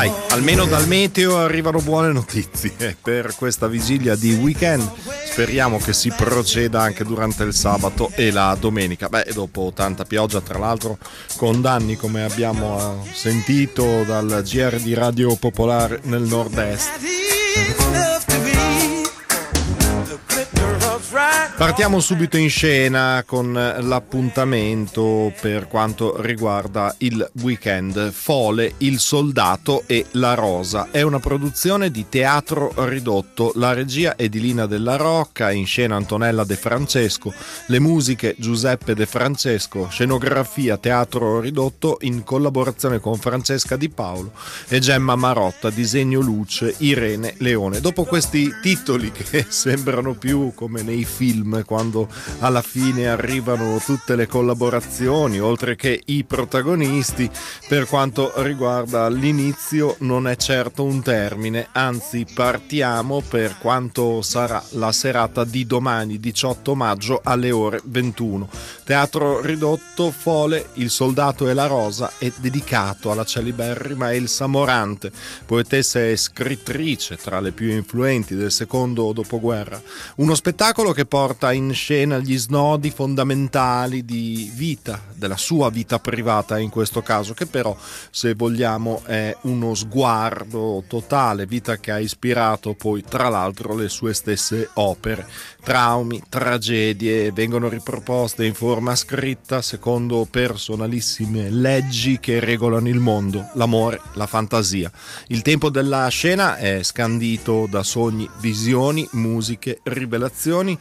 Dai, almeno dal meteo arrivano buone notizie per questa vigilia di weekend. Speriamo che si proceda anche durante il sabato e la domenica. Dopo tanta pioggia, tra l'altro, con danni come abbiamo sentito dal GR di Radio Popolare nel nord-est. Partiamo subito in scena con l'appuntamento per quanto riguarda il weekend. Fole, il soldato e la rosa. È una produzione di Teatro Ridotto. La regia è di Lina Della Rocca, in scena Antonella De Francesco, le musiche Giuseppe De Francesco, scenografia Teatro Ridotto in collaborazione con Francesca Di Paolo e Gemma Marotta, disegno luce Irene Leone. Dopo questi titoli che sembrano più come nei film, quando alla fine arrivano tutte le collaborazioni oltre che i protagonisti, per quanto riguarda l'inizio non è certo un termine, anzi partiamo per quanto sarà la serata di domani 18 maggio alle ore 21. Teatro Ridotto, Fole, il soldato e la rosa è dedicato alla celeberrima Elsa Morante, poetessa e scrittrice tra le più influenti del secondo dopoguerra. Uno spettacolo che porta in scena gli snodi fondamentali di vita, della sua vita privata in questo caso, che però, se vogliamo, è uno sguardo totale, vita che ha ispirato poi tra l'altro le sue stesse opere. Traumi, tragedie vengono riproposte in forma scritta secondo personalissime leggi che regolano il mondo, l'amore, la fantasia. Il tempo della scena è scandito da sogni, visioni, musiche, rivelazioni.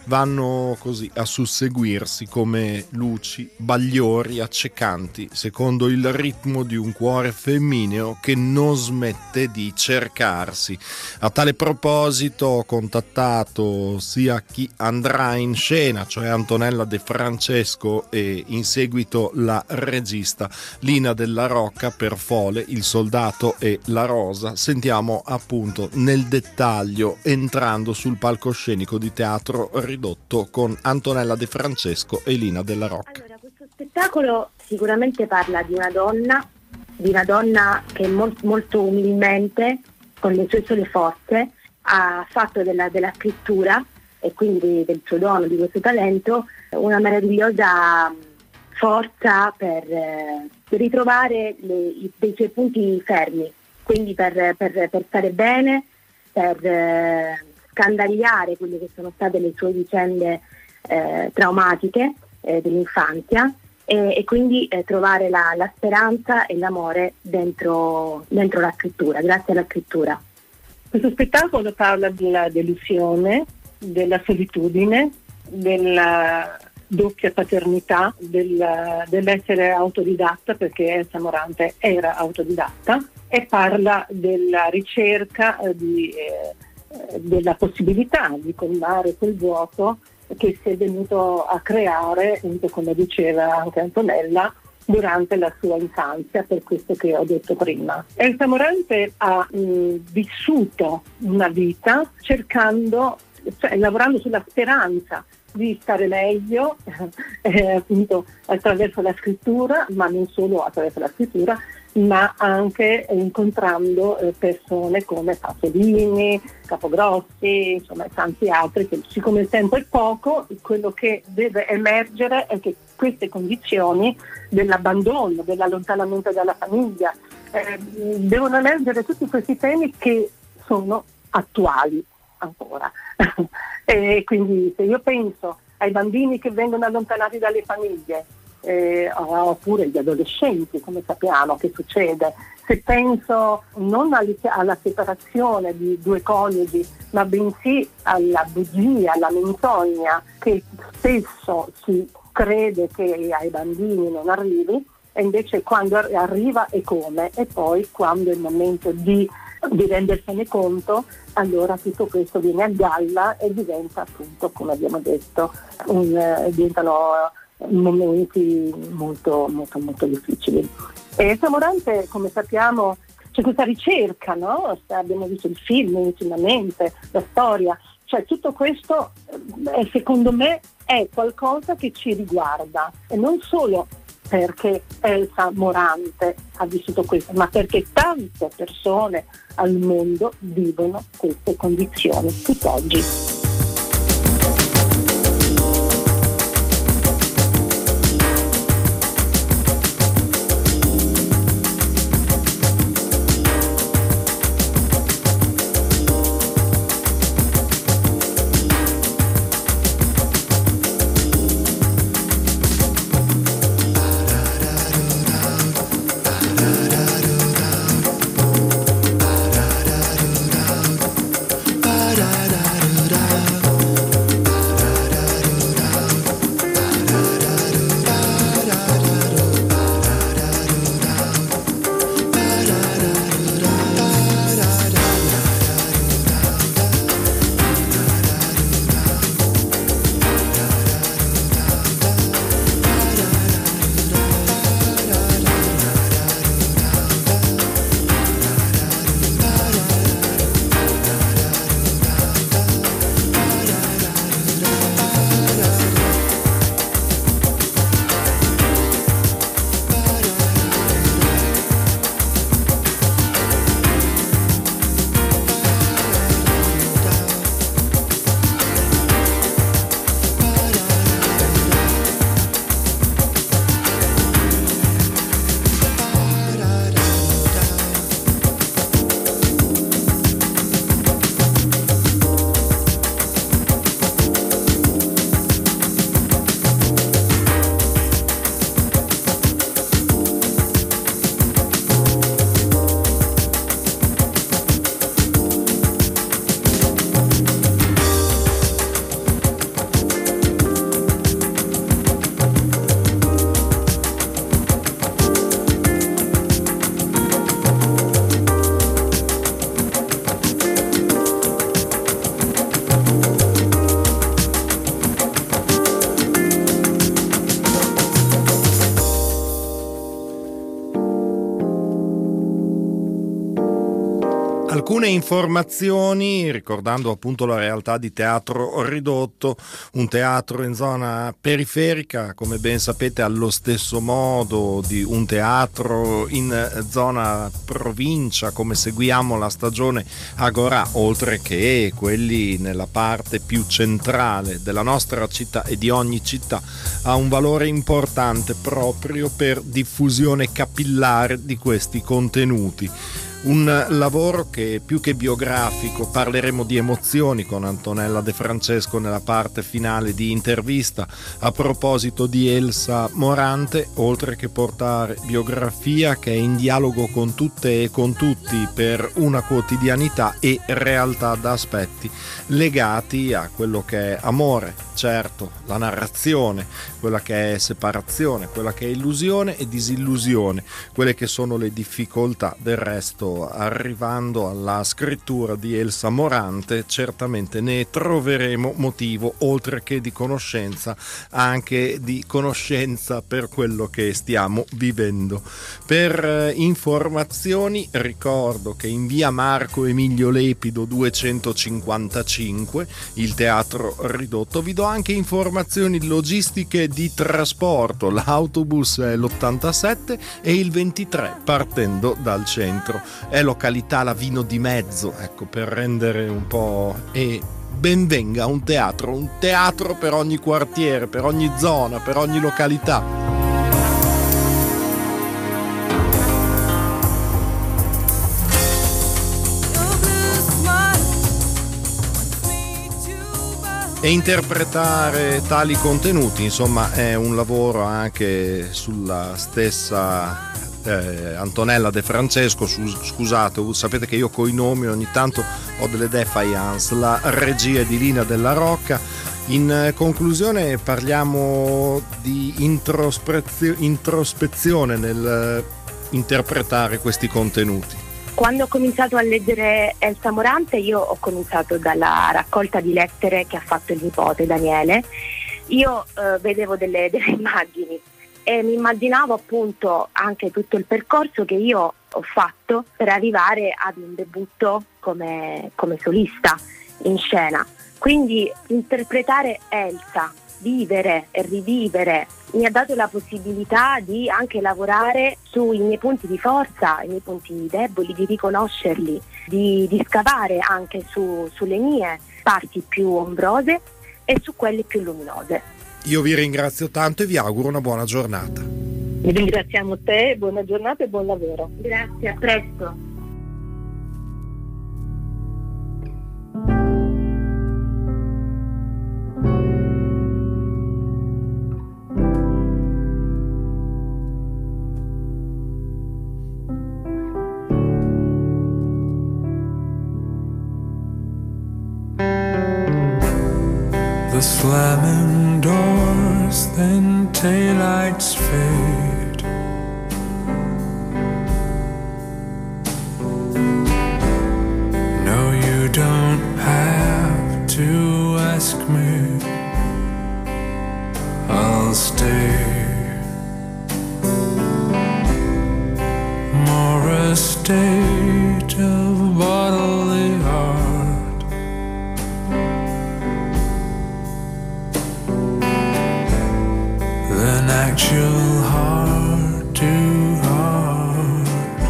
Vanno così a susseguirsi come luci, bagliori accecanti, secondo il ritmo di un cuore femmineo che non smette di cercarsi. A tale proposito ho contattato sia chi andrà in scena, cioè Antonella De Francesco, e in seguito la regista Lina Della Rocca per Fole, il soldato e la rosa. Sentiamo appunto nel dettaglio entrando sul palcoscenico di Teatro Ridotto con Antonella De Francesco e Lina Della Rocca. Allora, questo spettacolo sicuramente parla di una donna che molto umilmente, con le sue sole forze, ha fatto della scrittura e quindi del suo dono, di questo talento, una meravigliosa forza per ritrovare dei suoi punti fermi, quindi per stare bene, per scandagliare quelle che sono state le sue vicende traumatiche dell'infanzia e quindi trovare la speranza e l'amore dentro la scrittura, grazie alla scrittura. Questo spettacolo parla della delusione, della solitudine, della doppia paternità, dell'essere autodidatta, perché Elsa Morante era autodidatta, e parla della ricerca della possibilità di colmare quel vuoto che si è venuto a creare, come diceva anche Antonella, durante la sua infanzia, per questo che ho detto prima. Elsa Morante ha vissuto una vita lavorando sulla speranza di stare meglio, appunto attraverso la scrittura, ma non solo attraverso la scrittura, ma anche incontrando persone come Pasolini, Capogrossi, insomma tanti altri, che siccome il tempo è poco, quello che deve emergere è che queste condizioni dell'abbandono, dell'allontanamento dalla famiglia, devono emergere tutti questi temi che sono attuali ancora. E quindi se io penso ai bambini che vengono allontanati dalle famiglie, oppure gli adolescenti, come sappiamo che succede, se penso non alla separazione di due coniugi, ma bensì alla bugia, alla menzogna che spesso si crede che ai bambini non arrivi, e invece quando arriva e come, e poi quando è il momento di rendersene conto, allora tutto questo viene a galla e diventa, appunto, come abbiamo detto, diventano momenti molto molto molto difficili. E Elsa Morante, come sappiamo, c'è questa ricerca, no? Abbiamo visto il film intimamente, la storia, cioè tutto questo secondo me è qualcosa che ci riguarda, e non solo perché Elsa Morante ha vissuto questo, ma perché tante persone al mondo vivono queste condizioni tutt'oggi. Alcune informazioni, ricordando appunto la realtà di Teatro Ridotto, un teatro in zona periferica, come ben sapete, allo stesso modo di un teatro in zona provincia, come seguiamo la stagione Agorà, oltre che quelli nella parte più centrale della nostra città e di ogni città, ha un valore importante proprio per diffusione capillare di questi contenuti. Un lavoro che più che biografico, parleremo di emozioni con Antonella De Francesco nella parte finale di intervista a proposito di Elsa Morante, oltre che portare biografia che è in dialogo con tutte e con tutti per una quotidianità e realtà da aspetti legati a quello che è amore, certo, la narrazione, quella che è separazione, quella che è illusione e disillusione, quelle che sono le difficoltà. Del resto, arrivando alla scrittura di Elsa Morante, certamente ne troveremo motivo, oltre che di conoscenza, anche di conoscenza per quello che stiamo vivendo. Per informazioni ricordo che in via Marco Emilio Lepido 255, il Teatro Ridotto, vi do anche informazioni logistiche di trasporto. L'autobus è l'87 e il 23 partendo dal centro. È località Lavino di Mezzo, ecco, per rendere un po'. E ben venga un teatro per ogni quartiere, per ogni zona, per ogni località. E interpretare tali contenuti, insomma, è un lavoro anche sulla stessa Antonella De Francesco. Scusate, sapete che io coi nomi ogni tanto ho delle defiance. La regia di Lina Della Rocca. In conclusione parliamo di introspezione nel interpretare questi contenuti. Quando ho cominciato a leggere Elsa Morante, io ho cominciato dalla raccolta di lettere che ha fatto il nipote Daniele. Io vedevo delle immagini e mi immaginavo appunto anche tutto il percorso che io ho fatto per arrivare ad un debutto come solista in scena. Quindi interpretare Elsa vivere e rivivere, mi ha dato la possibilità di anche lavorare sui miei punti di forza, i miei punti deboli, di riconoscerli, di scavare anche sulle mie parti più ombrose e su quelle più luminose. Io vi ringrazio tanto e vi auguro una buona giornata. Ringraziamo te, buona giornata e buon lavoro. Grazie, a presto. The slamming doors, then taillights fade. No, you don't have to ask me, I'll stay. More a state of bodily art than actual heart to heart.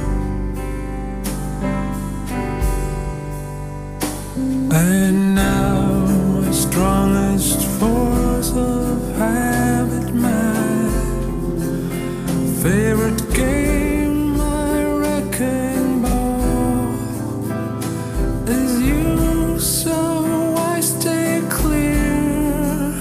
And now my strongest force of habit, my favorite game, my wrecking ball is you, so I stay clear.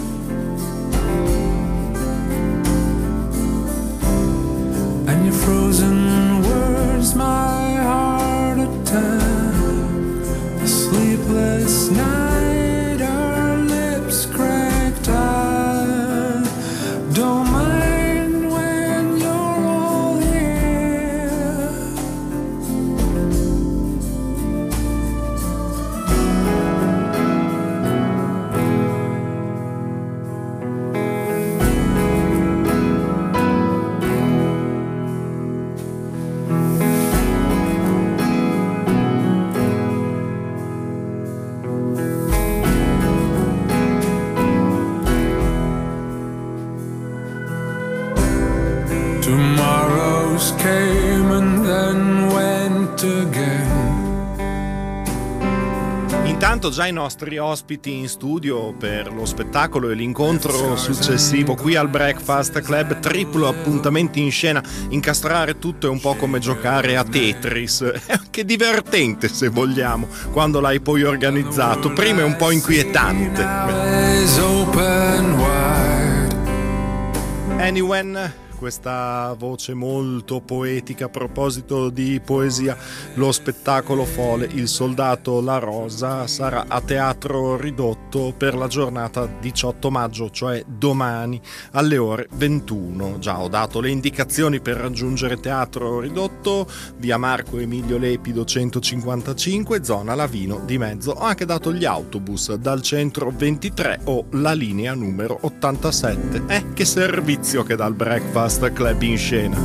And your frozen words, my heart attack. A sleepless night, our lips cracked. I don't mind when you're all here. Tomorrows came and then went again. Intanto già i nostri ospiti in studio per lo spettacolo e l'incontro successivo qui al Breakfast Club, triplo appuntamenti in scena, incastrare tutto è un po' come giocare a Tetris, è anche divertente se vogliamo, quando l'hai poi organizzato, prima è un po' inquietante. Anyway, questa voce molto poetica. A proposito di poesia, lo spettacolo Fole, Il soldato, la rosa sarà a Teatro Ridotto per la giornata 18 maggio, cioè domani alle ore 21. Già ho dato le indicazioni per raggiungere Teatro Ridotto: via Marco Emilio Lepido 155, zona Lavino di Mezzo. Ho anche dato gli autobus dal centro 23 o la linea numero 87. Che servizio che dà il Breakfast Club in scena.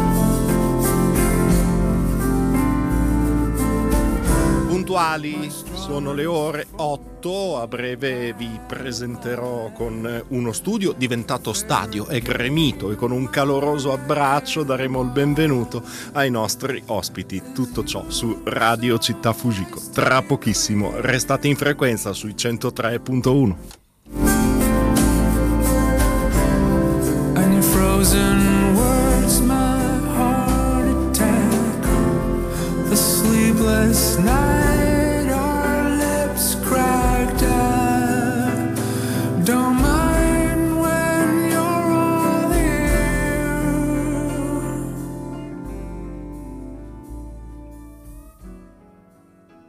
Puntuali sono le ore 8, a breve vi presenterò con uno studio diventato stadio e gremito, e con un caloroso abbraccio daremo il benvenuto ai nostri ospiti. Tutto ciò su Radio Città Fujiko. Tra pochissimo restate in frequenza sui 103.1. Frozen